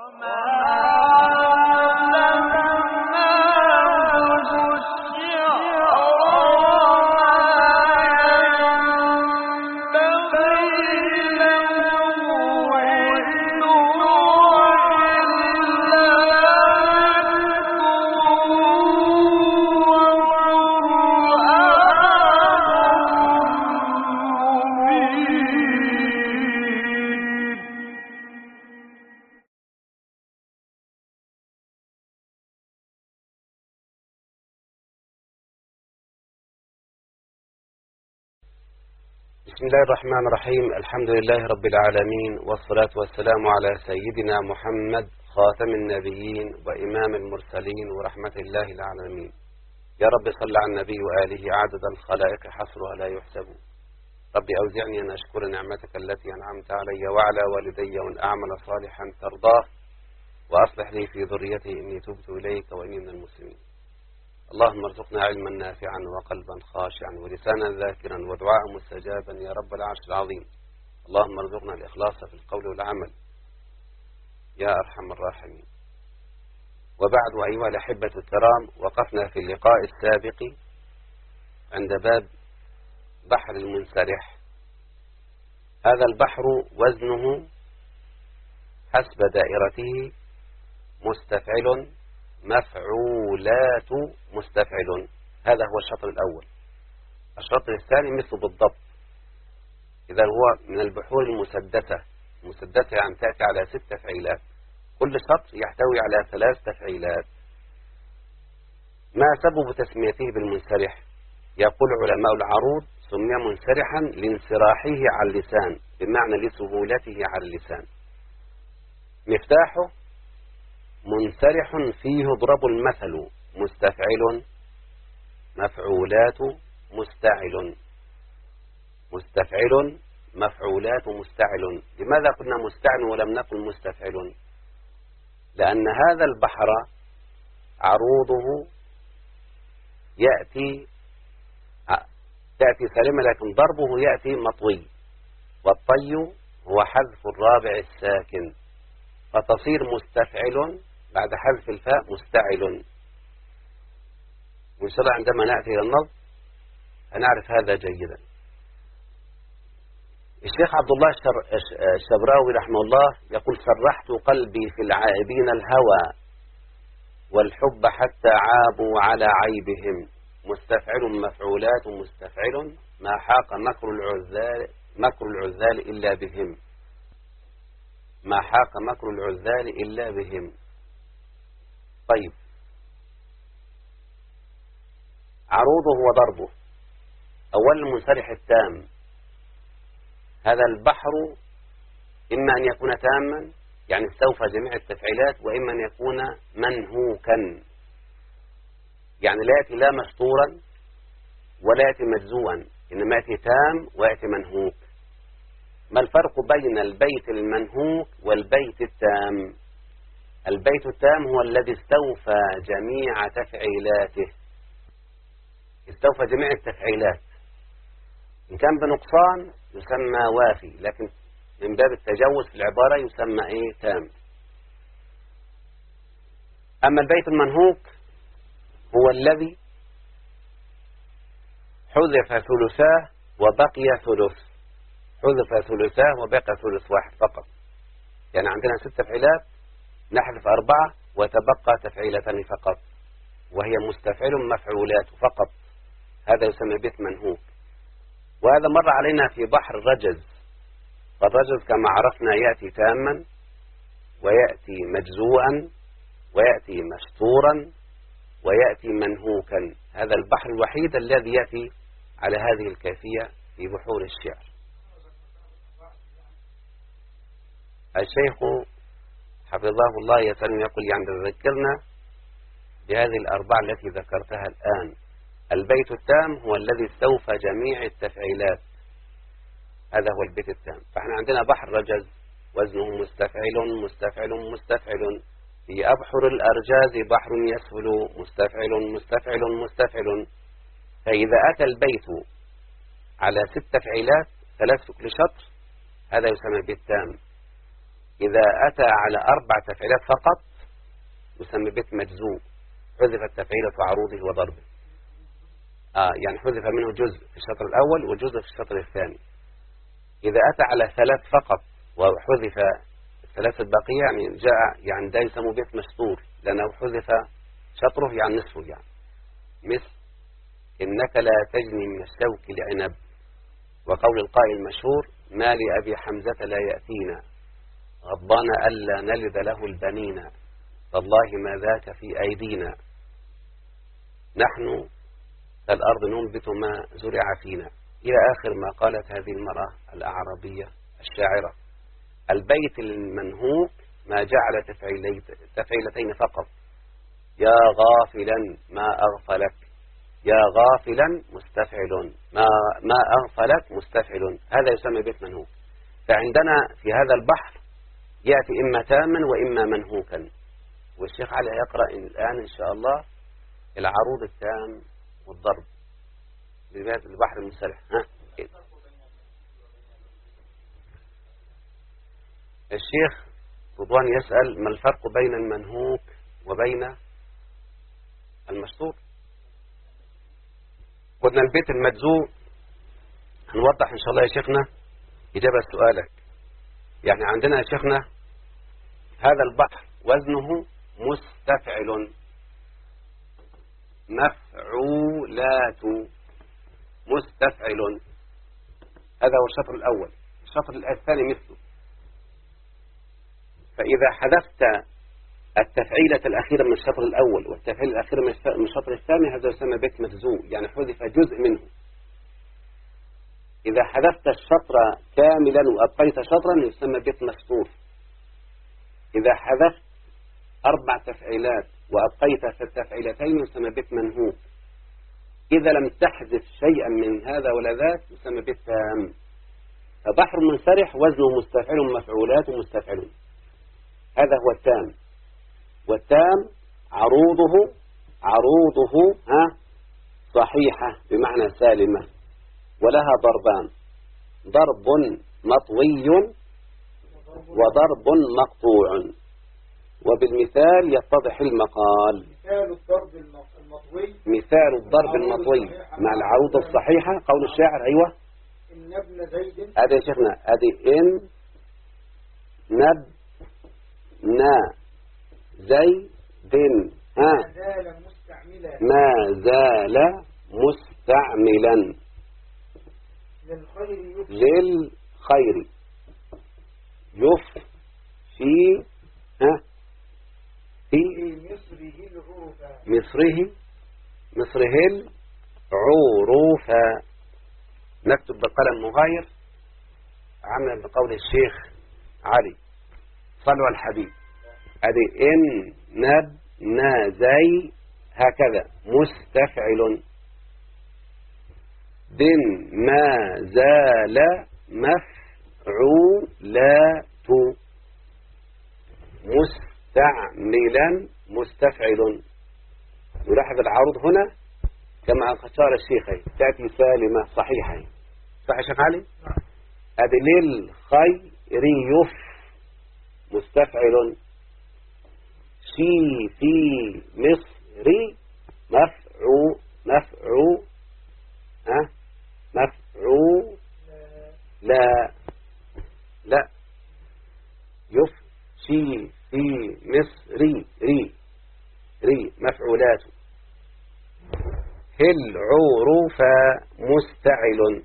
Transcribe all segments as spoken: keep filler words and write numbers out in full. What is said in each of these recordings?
بسم الله الرحمن الرحيم. الحمد لله رب العالمين، والصلاة والسلام على سيدنا محمد خاتم النبيين وإمام المرسلين ورحمة الله العالمين. يا رب صل على النبي وآله عدد الخلائق حصرها لا يحسب. رب أوزعني أن أشكر نعمتك التي أنعمت علي وعلى والدي وأن أعمل صالحا ترضاه وأصلح لي في ذريتي إني تبت إليك وإني من المسلمين. اللهم ارزقنا علما نافعا وقلبا خاشعا ولسانا ذاكرا ودعاء مستجابا يا رب العرش العظيم. اللهم ارزقنا الإخلاص في القول والعمل يا أرحم الراحمين. وبعد أيها الأحبة الكرام، وقفنا في اللقاء السابق عند باب بحر المنسرح. هذا البحر وزنه حسب دائرته مستفعل مفعولات مستفعل. هذا هو الشطر الأول. الشطر الثاني مثل بالضبط، إذا هو من البحور المسدسة. المسدسة يعني تأتي على ست تفعيلات، كل شطر يحتوي على ثلاث تفعيلات. ما سبب تسميته بالمنسرح؟ يقول علماء العروض سمي منسرحا لانسراحه على اللسان، بمعنى لسهولته على اللسان. مفتاحه منسرح فيه ضرب المثل مستفعل مفعولات مستعل. مستفعل مفعولات مستعل. لماذا قلنا مستعل ولم نقل مستفعل؟ لأن هذا البحر عروضه يأتي تأتي سالمة، لكن ضربه يأتي مطوي، والطي هو حذف الرابع الساكن، فتصير مستفعل بعد حذف الفاء مستعل. وإن شاء الله عندما نأتي إلى النظم هنعرف هذا جيدا. الشيخ عبد الله الشبراوي رحمه الله يقول: سرحت قلبي في العائبين الهوى والحب حتى عابوا على عيبهم. مستفعل مفعولات مستفعل ما حاق مكر العذال مكر العذال إلا بهم. ما حاق مكر العذال إلا بهم. طيب، عروضه وضربه. أولا المنسرح التام. هذا البحر إما أن يكون تاما يعني استوفى جميع التفعيلات، وإما أن يكون منهوكا يعني لا يأتي لا مشطورا ولا يأتي مجزوعا، إنما يأتي تام ويأتي منهوك. ما الفرق بين البيت المنهوك والبيت التام؟ البيت التام هو الذي استوفى جميع تفعيلاته، استوفى جميع التفعيلات. إن كان بنقصان يسمى وافي، لكن من باب التجوز في العبارة يسمى إيه؟ تام. أما البيت المنهوك هو الذي حذف ثلثاه وبقي ثلث. حذف ثلثاه وبقي ثلث واحد فقط. يعني عندنا ست تفعيلات نحذف أربعة وتبقى تفعيلتان فقط، وهي مستفعل مفعولات فقط. هذا يسمى بيت منهوك. وهذا مر علينا في بحر الرجز. فالرجز كما عرفنا يأتي تاما ويأتي مجزوعا ويأتي مشطورا ويأتي منهوكا. هذا البحر الوحيد الذي يأتي على هذه الكيفية في بحور الشعر. الشيخ حفظه الله يسأل يقول: يعني ذكرنا بهذه الأربعة التي ذكرتها الآن. البيت التام هو الذي استوفى جميع التفعيلات، هذا هو البيت التام. فاحنا عندنا بحر رجز وزنه مستفعل مستفعل مستفعل. في أبحر الأرجاز بحر يسهل مستفعل مستفعل مستفعل. فإذا أتى البيت على ست تفعيلات ثلاث في كل شطر هذا يسمى بيت تام. إذا أتى على أربع تفعيلات فقط يسمى بيت مجزوء، حذفت تفعيلة عروضه وضربه. آه يعني حذف منه جزء في الشطر الأول وجزء في الشطر الثاني. إذا أتى على ثلاث فقط وحذف الثلاث الباقية يعني جاء يعني ده يسمى بيت مستور، لأنه حذف شطره يعني نصفه، يعني مثل إنك لا تجني من الشوك لعنب، وقول القائل المشهور ما لأبي حمزة لا يأتينا غضبان ألا نلد له البنين والله ما ذاك في أيدينا، نحن الأرض ننبت ما زرع فينا، إلى آخر ما قالت هذه المرأة الأعرابية الشاعرة. البيت المنهوك ما جعل تفعيلتين فقط، يا غافلا ما أغفلك، يا غافلا مستفعل، ما, ما أغفلك مستفعل، هذا يسمى بيت منهوك. فعندنا في هذا البحر يأتي إما تاما وإما منهوكا، والشيخ علي يقرأ الآن إن شاء الله العروض التام والضرب للبحر المنسلح. ها الشيخ رضوان يسأل ما الفرق بين المنهوك وبين المشطور؟ قلنا البيت المجزوء هنوضح إن شاء الله يا شيخنا إجابة سؤالك. يعني عندنا يا شيخنا هذا البحر وزنه مستفعل، مفعولات، مستفعل، هذا هو الشطر الأول. الشطر الثاني مثله، فإذا حذفت التفعيلة الأخيرة من الشطر الأول والتفعيلة الأخيرة من الشطر الثاني هذا يسمى بيت مجزوء، يعني حذف جزء منه. إذا حذفت الشطر كاملا وأبقيت شطرا يسمى بيت مستور. إذا حذفت أربع تفعيلات وأبقيت في التفعيلتين يسمى بيت منهوك. إذا لم تحذف شيئا من هذا ولا ذاك يسمى بيت تام. فبحر منسرح وزنه مستفعل مفعولات مستفعلون، هذا هو التام. والتام عروضه عروضه ها صحيحة بمعنى سالمة، ولها ضربان، ضرب مطوي وضرب مقطوع، وبالمثال يتضح المقال. مثال الضرب المطوي مثال الضرب المطوي مع العروض الصحيحة قول الشاعر. أيوة إن ابن زيد، هذا يا شيخنا هذه إن نب نا زيد ها ما زال مستعملا ما زال مستعملا للخير للخير يف في ها في مصره العروفة مصره مصره العروفة. نكتب بقلم مغاير عملا بقول الشيخ علي صلوا على الحبيب. ادي ان نب نا زي هكذا مستفعل، دن ما زال مفعولات، مستعملا مستفعل. نلاحظ العروض هنا كما أشار الشيخ تأتي سالمة صحيحة، صح يا شيخ علي؟ أدي للخير يف مستفعل، شي في مصر مفعو مفعو ها مفعو لا لا يف شي في مصر ري ري مفعولات، هل عروف مستعل.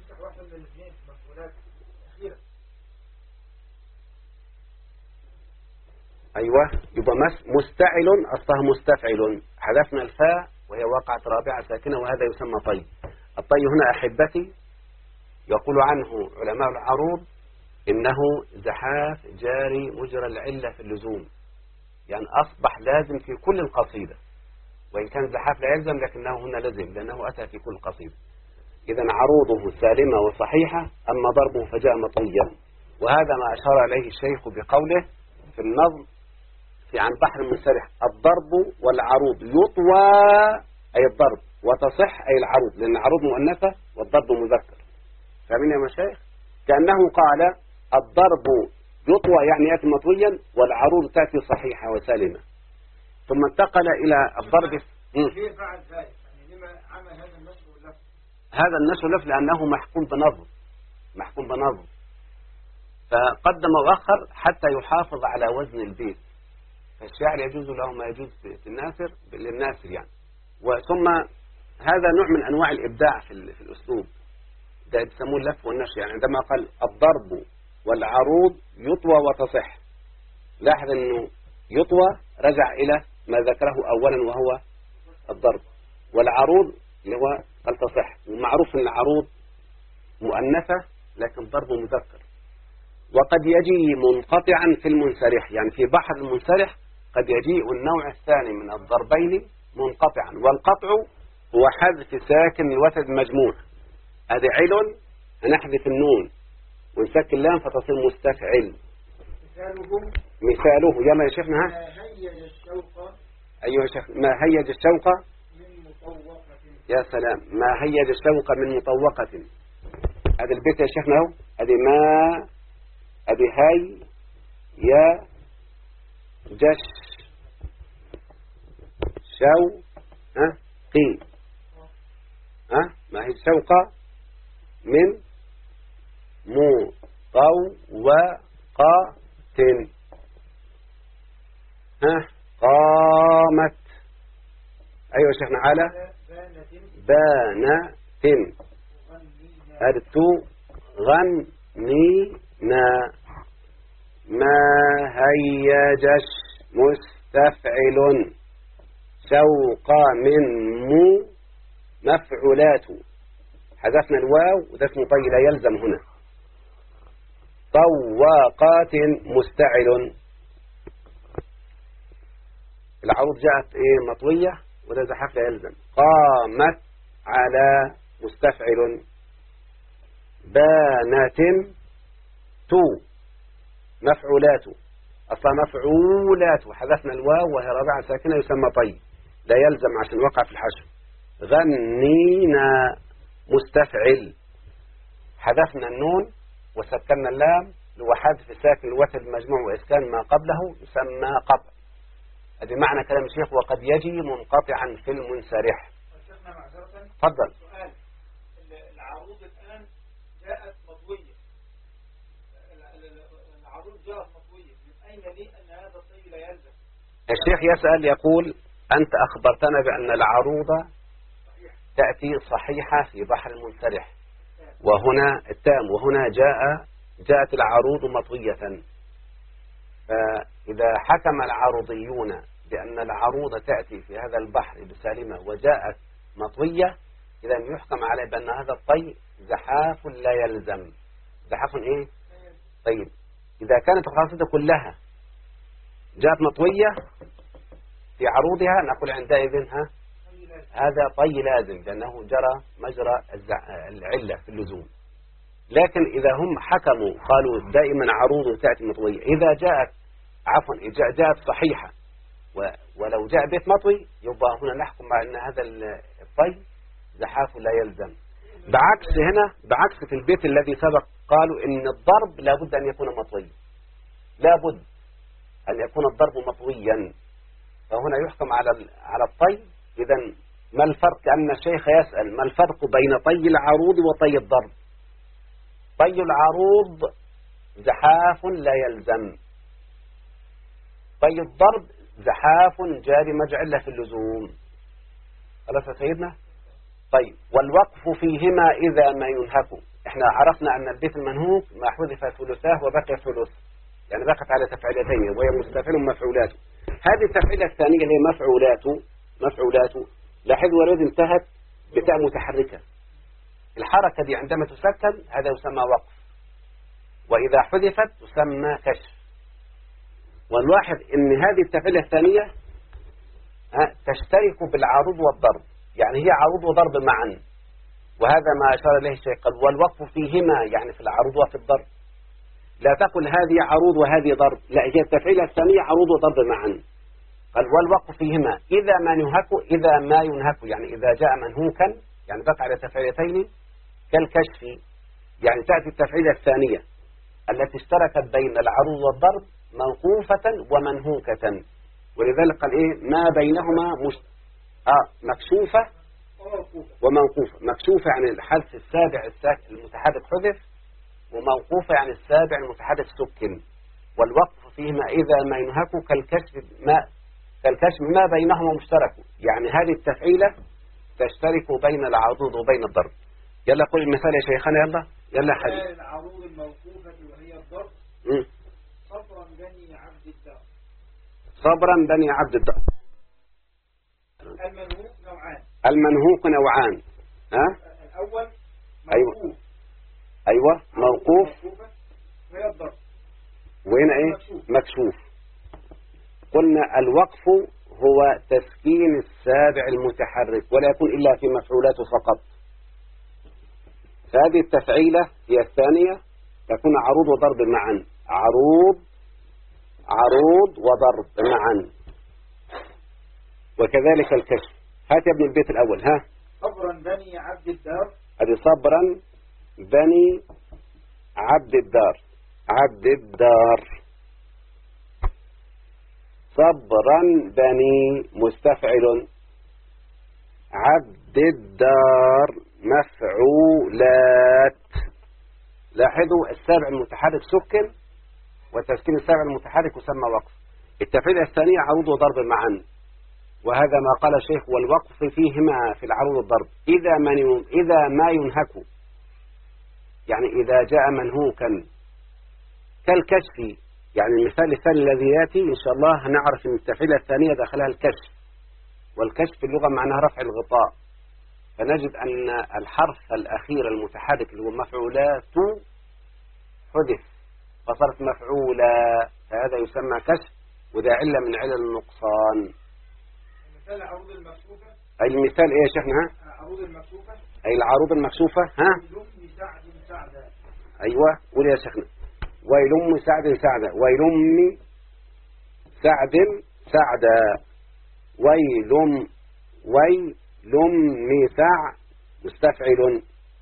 أيوة يبقى مستعل أصلها مستفعل، حذفنا الفاء وهي وقعت رابعة ساكنة وهذا يسمى طي. الطي هنا أحبتي يقول عنه علماء العروض إنه زحاف جاري مجرى العلة في اللزوم، يعني أصبح لازم في كل القصيدة، وإن كان زحاف لا يلزم لكنه هنا لزم لأنه أتى في كل قصيدة. إذا عروضه سالمة وصحيحة، أما ضربه فجاء مطويا. وهذا ما أشار عليه الشيخ بقوله في النظم في عن بحر منسرح: الضرب والعروض يطوى أي الضرب، وتصح أي العروض، لأن العروض مؤنثة والضرب مذكر. فاهمين يا مشايخ؟ كأنه قال الضرب يطوى يعني يأتي مطويا، والعروض تأتي صحيحة وسالمة. ثم انتقل إلى الضرب. ليه فعل ذلك؟ يعني لما عمل هذا النسب واللف؟ هذا النسب واللف لأنه محكوم بنظم، محكوم بنظم، فقدم وأخر حتى يحافظ على وزن البيت. فالشاعر يجوز له ما يجوز في الناثر للناثر يعني. وثم هذا نوع من أنواع الإبداع في, في الأسلوب، ده يسموه اللف والنشر. يعني عندما قال الضرب والعروض يطوى وتصح، لاحظ أنه يطوى رجع إلى ما ذكره أولا وهو الضرب، والعروض اللي هو قال تصح. ومعروف أن العروض مؤنثة لكن ضرب مذكر. وقد يجي منقطعا في المنسرح، يعني في بحر المنسرح قد يجيء النوع الثاني من الضربين منقطعا، والقطع هو حذف ساكن الوتد المجموع. هذا علل هنحذف النون ونسكن اللام فتصير مستفعل. مثاله مثاله يلا يا شيخنا. ها ما هيج الشوق. أيها يا شيخ. ما هيج الشوق من مطوقة. يا سلام. ما هيج الشوق من مطوقة. هذا البيت يا شيخنا اهو. هذه ما هذه هاي يا جش شو ها قي ها ما هي الشوقة من مطوقة ها قامت. أيوة شيخنا على بانت أرتو غنينا. ما هيجش مستفعل شوق من مو مفعولات. حذفنا الواو وده اسمه طي لا يلزم هنا. طواقات مستعل. العروض جاءت ايه مطوية وده زحف لا يلزم. قامت على مستفعل. بانت تو مفعولات أصلا مفعولات وحذفنا الواو وهي رابعة ساكنة يسمى طي لا يلزم عشان وقع في الحشر. غنينا مستفعل حذفنا النون وسكننا اللام وحذف ساكن الوتد المجموع وإسكان ما قبله يسمى قطع. هذا معنى كلام الشيخ وقد يجي منقطعا في المنسرح. تفضل. سؤال. العروض الآن جاءت مطوية. العروض جاءت مطوية، من أين لي أن هذا الطي لا يلزم؟ الشيخ يسأل يقول أنت أخبرتنا بأن العروض تأتي صحيحة في بحر المنسرح وهنا التام وهنا جاء جاءت العروض مطوية. فإذا حكم العروضيون بأن العروض تأتي في هذا البحر بسالمة وجاءت مطوية إذا يحكم عليه بأن هذا الطي زحاف لا يلزم. زحاف إيه؟ طيب إذا كانت القاصدة كلها جاءت مطوية في عروضها نقول عندئذ ها هذا طي لازم لأنه جرى مجرى العلة في اللزوم. لكن إذا هم حكموا قالوا دائما عروض تأتي مطوية إذا جاءت عفوا إذا جاءت صحيحة ولو جاء بيت مطوي يبقى هنا نحكم مع أن هذا الطي زحاف لا يلزم. بعكس هنا بعكس في البيت الذي سبق قالوا إن الضرب لابد أن يكون مطوي لابد أن يكون الضرب مطويا فهنا يحكم على على الطي. إذا ما الفرق كأن الشيخ يسأل ما الفرق بين طي العروض وطي الضرب؟ طي العروض زحاف لا يلزم. طي الضرب زحاف جاري مجعلة في اللزوم. خلاص يا سيدنا. طيب والوقف فيهما إذا ما ينهك. احنا عرفنا أن البيت المنهوك ما حذف ثلثاه وبقي ثلث يعني بقت على تفعيلتين وهي مستفعل مفعولات. هذه التفعيلة الثانية اللي هي مفعولات مفعولات لاحظوا ولد انتهت بتاء متحركة. الحركة دي عندما تسكن هذا يسمى وقف وإذا حذفت تسمى كشف. ونلاحظ ان هذه التفعيلة الثانية تشترك بالعروض والضرب يعني هي عروض وضرب معا وهذا ما أشار إليه الشيخ قال والوقف فيهما يعني في العروض وفي الضرب. لا تقل هذه عروض وهذه ضرب لا هي التفعيلة الثانية عروض وضرب معا. قال والوقف فيهما إذا ما ينهك إذا ما ينهك يعني إذا جاء منهوكا يعني بقى على تفعيلتين كالكشف يعني تأتي التفعيلة الثانية التي اشتركت بين العروض والضرب موقوفة ومنهوكة، ولذلك قال إيه ما بينهما مش... آه مكشوفة وموقوفة. مكشوفة يعني الحرف السابع الساكن المتحرك حذف، وموقوفة يعني السابع المتحرك سكن. والوقف فيهما إذا ما ينهك كالكشف ما كالكشف ما بينهما مشترك، يعني هذه التفعيلة تشترك بين العروض وبين الضرب. يلا قول المثال يا شيخنا. يلا يلا يا حبيبي. العروض الموقوفة وهي الضرب صبرا بني عبد الدار. صبرا بني عبد الدار. المنهوك نوعان. المنهوك نوعان. ها؟ الأول أيوة موقوف. أيوة موقوف وهي الضرب. وهنا إيه مكشوف. مكشوف. قلنا الوقف هو تسكين السابع المتحرك ولا يكون إلا في مفعولاته فقط. فهذه التفعيلة هي الثانية تكون عروض وضرب معا. عروض عروض وضرب معا. وكذلك الكشف. هات يا ابن البيت الأول. ها صبرا بني عبد الدار. هذه صبرا بني عبد الدار. عبد الدار. صبرا بني مستفعل. عبد الدار مفعولات. لاحظوا السابع المتحرك سكن، وتسكين السابع المتحرك يسمى وقف. التفعيلة الثانية عروض وضرب معا، وهذا ما قال الشيخ والوقف فيهما في العروض والضرب إذا, من إذا ما ينهك، يعني إذا جاء منهوكا كالكشف. يعني المثال الثاني الذي يأتي إن شاء الله هنعرف أن التفعيلة الثانية دخلها الكشف، والكشف في اللغة معناها رفع الغطاء، فنجد أن الحرف الأخير المتحرك اللي هو مفعولات حذف فصارت مفعولة، فهذا يسمى كشف، وذا علة من علل النقصان. المثال العروض المكشوفة. أي المثال إيه يا شيخنا؟ العروض المكشوفة. أي العروض المكشوفة. ها ويلم سعد سعدا. أيوة قول يا شيخنا. ويلم سعد سعدا. ويلم سعد سعدا. ويلم ويلم سع مستفعل.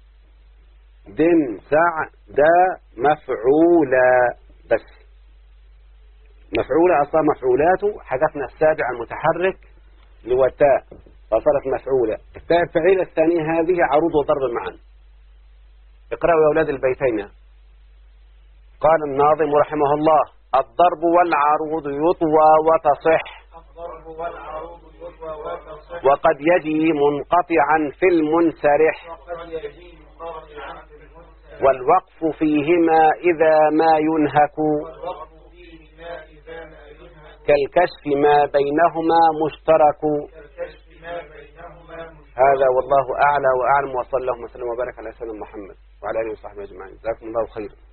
دن سعد مفعولا. بس مفعولة أصلا مفعولاته حذفنا السابع المتحرك لوتاء فصارت مفعولة. التفعيلة الثانية هذه عروض وضرب معا. اقرأوا يا أولاد البيتين. قال الناظم رحمه الله الضرب والعروض يطوى وتصح. الضرب والعروض يطوى وتصح. وقد يجي منقطعا في المنسرح. وقد يجي منقطعا في المنسرح. والوقف فيهما إذا ما ينهك. والوقف فيهما إذا ما ينهك. كالكشف ما بينهما مشترك. كالكشف ما بينهما مشترك. هذا والله أعلى وأعلم، وصلى الله وسلم وبارك على سيدنا محمد وعلى آله وصحبه أجمعين. جزاكم الله خيرا.